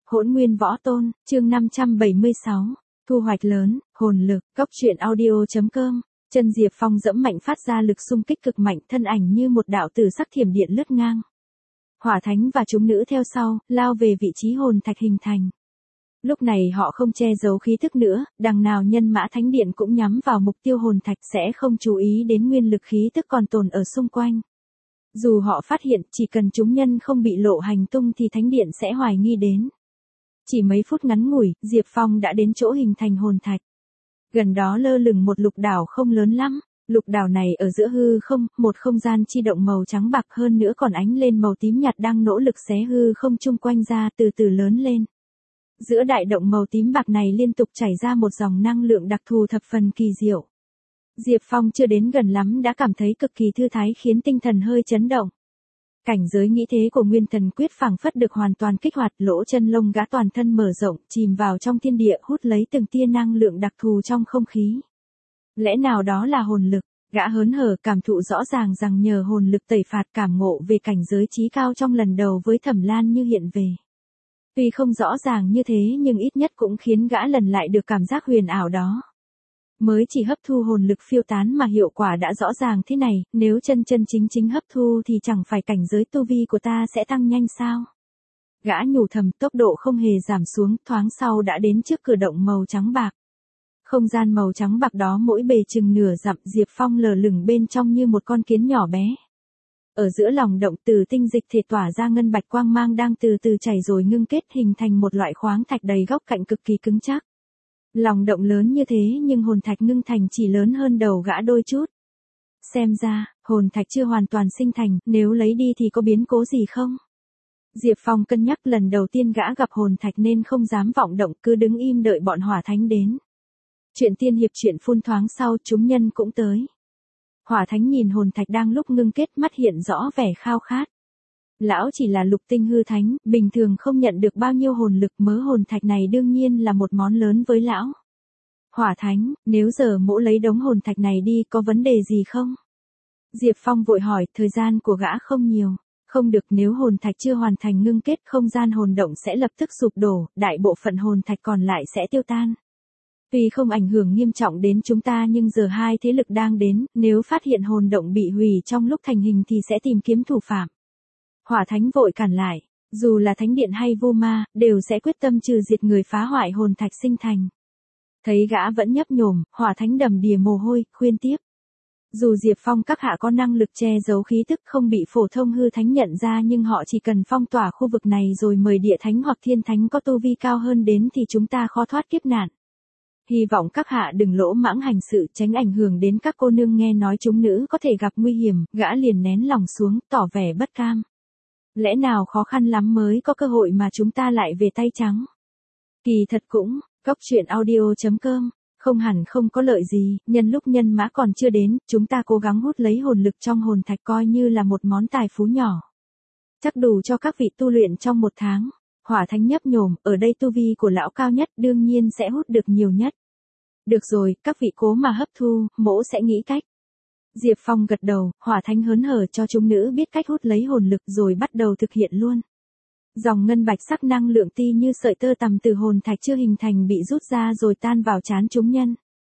Hỗn Nguyên Võ Tôn, chương 576, thu hoạch lớn, hồn lực, Cốc truyện audio.com. Chân Diệp Phong dẫm mạnh phát ra lực xung kích cực mạnh, thân ảnh như một đạo tử sắc thiểm điện lướt ngang. Hỏa Thánh và chúng nữ theo sau, lao về vị trí hồn thạch hình thành. Lúc này họ không che giấu khí thức nữa, đằng nào nhân mã thánh điện cũng nhắm vào mục tiêu hồn thạch, sẽ không chú ý đến nguyên lực khí tức còn tồn ở xung quanh. Dù họ phát hiện chỉ cần chúng nhân không bị lộ hành tung thì thánh điện sẽ hoài nghi đến. Chỉ mấy phút ngắn ngủi, Diệp Phong đã đến chỗ hình thành hồn thạch. Gần đó lơ lửng một lục đảo không lớn lắm. Lục đảo này ở giữa hư không, một không gian chi động màu trắng bạc, hơn nữa còn ánh lên màu tím nhạt đang nỗ lực xé hư không chung quanh ra, từ từ lớn lên. Giữa đại động màu tím bạc này liên tục chảy ra một dòng năng lượng đặc thù thập phần kỳ diệu. Diệp Phong chưa đến gần lắm đã cảm thấy cực kỳ thư thái, khiến tinh thần hơi chấn động. Cảnh giới nghĩ thế của Nguyên Thần Quyết phảng phất được hoàn toàn kích hoạt, lỗ chân lông gã toàn thân mở rộng, chìm vào trong thiên địa, hút lấy từng tia năng lượng đặc thù trong không khí. Lẽ nào đó là hồn lực? Gã hớn hở cảm thụ rõ ràng rằng nhờ hồn lực tẩy phạt, cảm ngộ về cảnh giới chí cao trong lần đầu với Thẩm Lan như hiện về. Tuy không rõ ràng như thế nhưng ít nhất cũng khiến gã lần lại được cảm giác huyền ảo đó. Mới chỉ hấp thu hồn lực phiêu tán mà hiệu quả đã rõ ràng thế này, nếu chân chính hấp thu thì chẳng phải cảnh giới tu vi của ta sẽ tăng nhanh sao? Gã nhủ thầm, tốc độ không hề giảm xuống, thoáng sau đã đến trước cửa động màu trắng bạc. Không gian màu trắng bạc đó mỗi bề chừng nửa dặm, Diệp Phong lờ lửng bên trong như một con kiến nhỏ bé. Ở giữa lòng động, từ tinh dịch thể tỏa ra ngân bạch quang mang đang từ từ chảy rồi ngưng kết hình thành một loại khoáng thạch đầy góc cạnh cực kỳ cứng chắc. Lòng động lớn như thế nhưng hồn thạch ngưng thành chỉ lớn hơn đầu gã đôi chút. Xem ra, hồn thạch chưa hoàn toàn sinh thành, nếu lấy đi thì có biến cố gì không? Diệp Phong cân nhắc, lần đầu tiên gã gặp hồn thạch nên không dám vọng động, cứ đứng im đợi bọn Hỏa Thánh đến. Chuyện tiên hiệp chuyện phun thoáng sau, chúng nhân cũng tới. Hỏa Thánh nhìn hồn thạch đang lúc ngưng kết, mắt hiện rõ vẻ khao khát. Lão chỉ là lục tinh hư thánh, bình thường không nhận được bao nhiêu hồn lực, mớ hồn thạch này đương nhiên là một món lớn với lão. Hỏa Thánh, nếu giờ mỗ lấy đống hồn thạch này đi có vấn đề gì không? Diệp Phong vội hỏi, thời gian của gã không nhiều. Không được, nếu hồn thạch chưa hoàn thành ngưng kết, không gian hồn động sẽ lập tức sụp đổ, đại bộ phận hồn thạch còn lại sẽ tiêu tan. Tuy không ảnh hưởng nghiêm trọng đến chúng ta nhưng giờ hai thế lực đang đến, nếu phát hiện hồn động bị hủy trong lúc thành hình thì sẽ tìm kiếm thủ phạm. Hỏa Thánh vội cản lại, dù là Thánh Điện hay Vô Ma, đều sẽ quyết tâm trừ diệt người phá hoại hồn thạch sinh thành. Thấy gã vẫn nhấp nhổm, Hỏa Thánh đầm đìa mồ hôi, khuyên tiếp. Dù Diệp Phong các hạ có năng lực che giấu khí tức không bị phổ thông hư thánh nhận ra, nhưng họ chỉ cần phong tỏa khu vực này rồi mời địa thánh hoặc thiên thánh có tu vi cao hơn đến thì chúng ta khó thoát kiếp nạn. Hy vọng các hạ đừng lỗ mãng hành sự, tránh ảnh hưởng đến các cô nương, nghe nói chúng nữ có thể gặp nguy hiểm, gã liền nén lòng xuống, tỏ vẻ bất cam. Lẽ nào khó khăn lắm mới có cơ hội mà chúng ta lại về tay trắng? Kỳ thật cũng, Cốc truyện audio.com, không hẳn không có lợi gì, nhân lúc nhân mã còn chưa đến, chúng ta cố gắng hút lấy hồn lực trong hồn thạch coi như là một món tài phú nhỏ. Chắc đủ cho các vị tu luyện trong một tháng. Hỏa Thánh nhấp nhổm, ở đây tu vi của lão cao nhất, đương nhiên sẽ hút được nhiều nhất. Được rồi, các vị cố mà hấp thu, mỗ sẽ nghĩ cách. Diệp Phong gật đầu, Hỏa Thánh hớn hở cho chúng nữ biết cách hút lấy hồn lực rồi bắt đầu thực hiện luôn. Dòng ngân bạch sắc năng lượng ti như sợi tơ tằm từ hồn thạch chưa hình thành bị rút ra rồi tan vào trán chúng nhân.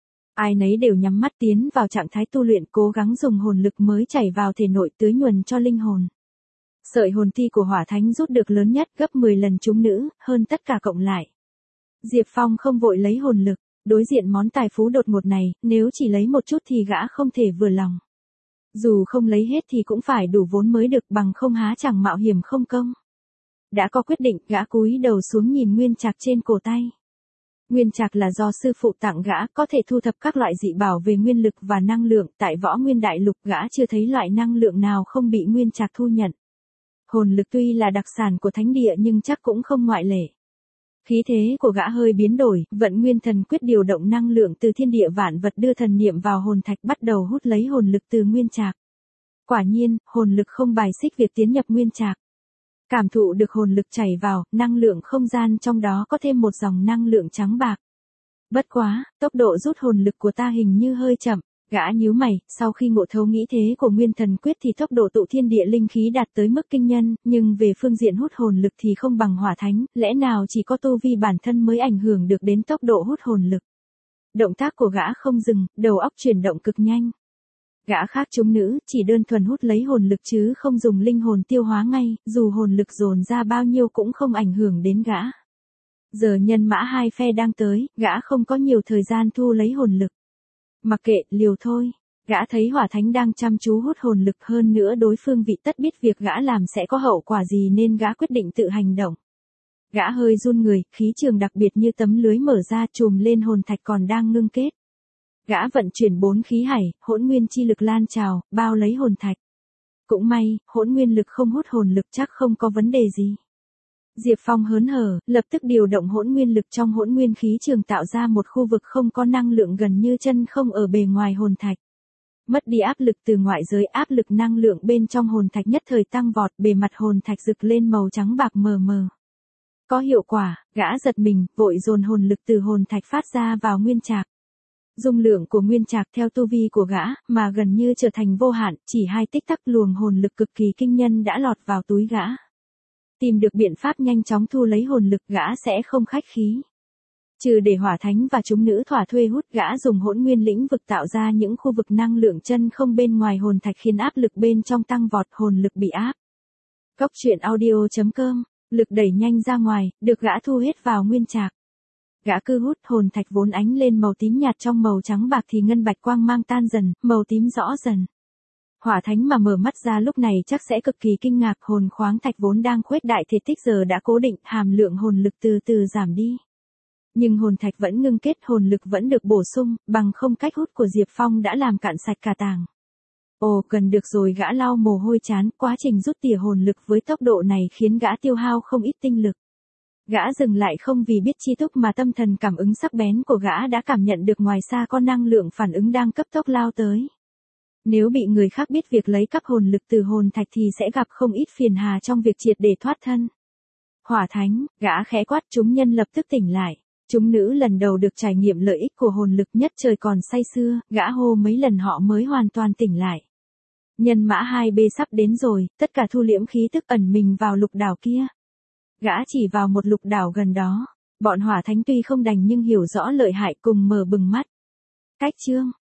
Ai nấy đều nhắm mắt tiến vào trạng thái tu luyện, cố gắng dùng hồn lực mới chảy vào thể nội tưới nhuần cho linh hồn. Sợi hồn ti của Hỏa Thánh rút được lớn nhất, gấp 10 lần chúng nữ, hơn tất cả cộng lại. Diệp Phong không vội lấy hồn lực, đối diện món tài phú đột ngột này, nếu chỉ lấy một chút thì gã không thể vừa lòng. Dù không lấy hết thì cũng phải đủ vốn mới được, bằng không há chẳng mạo hiểm không công. Đã có quyết định, gã cúi đầu xuống nhìn nguyên trạc trên cổ tay. Nguyên trạc là do sư phụ tặng gã, có thể thu thập các loại dị bảo về nguyên lực và năng lượng, tại Võ Nguyên Đại Lục gã chưa thấy loại năng lượng nào không bị nguyên trạc thu nhận. Hồn lực tuy là đặc sản của thánh địa nhưng chắc cũng không ngoại lệ. Khí thế của gã hơi biến đổi, vận Nguyên Thần Quyết điều động năng lượng từ thiên địa vạn vật đưa thần niệm vào hồn thạch, bắt đầu hút lấy hồn lực từ nguyên trạc. Quả nhiên, hồn lực không bài xích việc tiến nhập nguyên trạc. Cảm thụ được hồn lực chảy vào, năng lượng không gian trong đó có thêm một dòng năng lượng trắng bạc. Bất quá, tốc độ rút hồn lực của ta hình như hơi chậm. Gã nhíu mày, sau khi ngộ thấu nghĩ thế của Nguyên Thần Quyết thì tốc độ tụ thiên địa linh khí đạt tới mức kinh nhân, nhưng về phương diện hút hồn lực thì không bằng Hỏa Thánh, lẽ nào chỉ có tu vi bản thân mới ảnh hưởng được đến tốc độ hút hồn lực. Động tác của gã không dừng, đầu óc chuyển động cực nhanh. Gã khác chúng nữ, chỉ đơn thuần hút lấy hồn lực chứ không dùng linh hồn tiêu hóa ngay, dù hồn lực dồn ra bao nhiêu cũng không ảnh hưởng đến gã. Giờ nhân mã hai phe đang tới, gã không có nhiều thời gian thu lấy hồn lực. Mặc kệ, liều thôi. Gã thấy Hỏa Thánh đang chăm chú hút hồn lực, hơn nữa đối phương vị tất biết việc gã làm sẽ có hậu quả gì nên gã quyết định tự hành động. Gã hơi run người, khí trường đặc biệt như tấm lưới mở ra trùm lên hồn thạch còn đang ngưng kết. Gã vận chuyển 4 khí hải, hỗn nguyên chi lực lan trào, bao lấy hồn thạch. Cũng may, hỗn nguyên lực không hút hồn lực chắc không có vấn đề gì. Diệp Phong hớn hở, lập tức điều động hỗn nguyên lực trong hỗn nguyên khí trường tạo ra một khu vực không có năng lượng gần như chân không ở bề ngoài hồn thạch. Mất đi áp lực từ ngoại giới, áp lực năng lượng bên trong hồn thạch nhất thời tăng vọt, bề mặt hồn thạch rực lên màu trắng bạc mờ mờ. Có hiệu quả, gã giật mình, vội dồn hồn lực từ hồn thạch phát ra vào nguyên trạc. Dung lượng của nguyên trạc theo tu vi của gã, mà gần như trở thành vô hạn, chỉ 2 tích tắc luồng hồn lực cực kỳ kinh nhân đã lọt vào túi gã. Tìm được biện pháp nhanh chóng thu lấy hồn lực, gã sẽ không khách khí. Trừ để Hỏa Thánh và chúng nữ thỏa thuê hút, gã dùng hỗn nguyên lĩnh vực tạo ra những khu vực năng lượng chân không bên ngoài hồn thạch khiến áp lực bên trong tăng vọt, hồn lực bị áp. Cốc truyện audio.com, lực đẩy nhanh ra ngoài, được gã thu hết vào nguyên trạc. Gã cứ hút, hồn thạch vốn ánh lên màu tím nhạt trong màu trắng bạc thì ngân bạch quang mang tan dần, màu tím rõ dần. Hỏa Thánh mà mở mắt ra lúc này chắc sẽ cực kỳ kinh ngạc, hồn khoáng thạch vốn đang khuếch đại thể tích giờ đã cố định, hàm lượng hồn lực từ từ giảm đi. Nhưng hồn thạch vẫn ngưng kết, hồn lực vẫn được bổ sung, bằng không cách hút của Diệp Phong đã làm cạn sạch cả tàng. Ồ, gần được rồi, gã lau mồ hôi chán, quá trình rút tỉa hồn lực với tốc độ này khiến gã tiêu hao không ít tinh lực. Gã dừng lại không vì biết chi túc mà tâm thần cảm ứng sắc bén của gã đã cảm nhận được ngoài xa có năng lượng phản ứng đang cấp tốc lao tới. Nếu bị người khác biết việc lấy cắp hồn lực từ hồn thạch thì sẽ gặp không ít phiền hà trong việc triệt để thoát thân. Hỏa Thánh, gã khẽ quát, chúng nhân lập tức tỉnh lại. Chúng nữ lần đầu được trải nghiệm lợi ích của hồn lực, nhất trời còn say sưa, gã hô mấy lần họ mới hoàn toàn tỉnh lại. Nhân mã 2B sắp đến rồi, tất cả thu liễm khí tức ẩn mình vào lục đảo kia. Gã chỉ vào một lục đảo gần đó. Bọn Hỏa Thánh tuy không đành nhưng hiểu rõ lợi hại cùng mở bừng mắt. Cách chương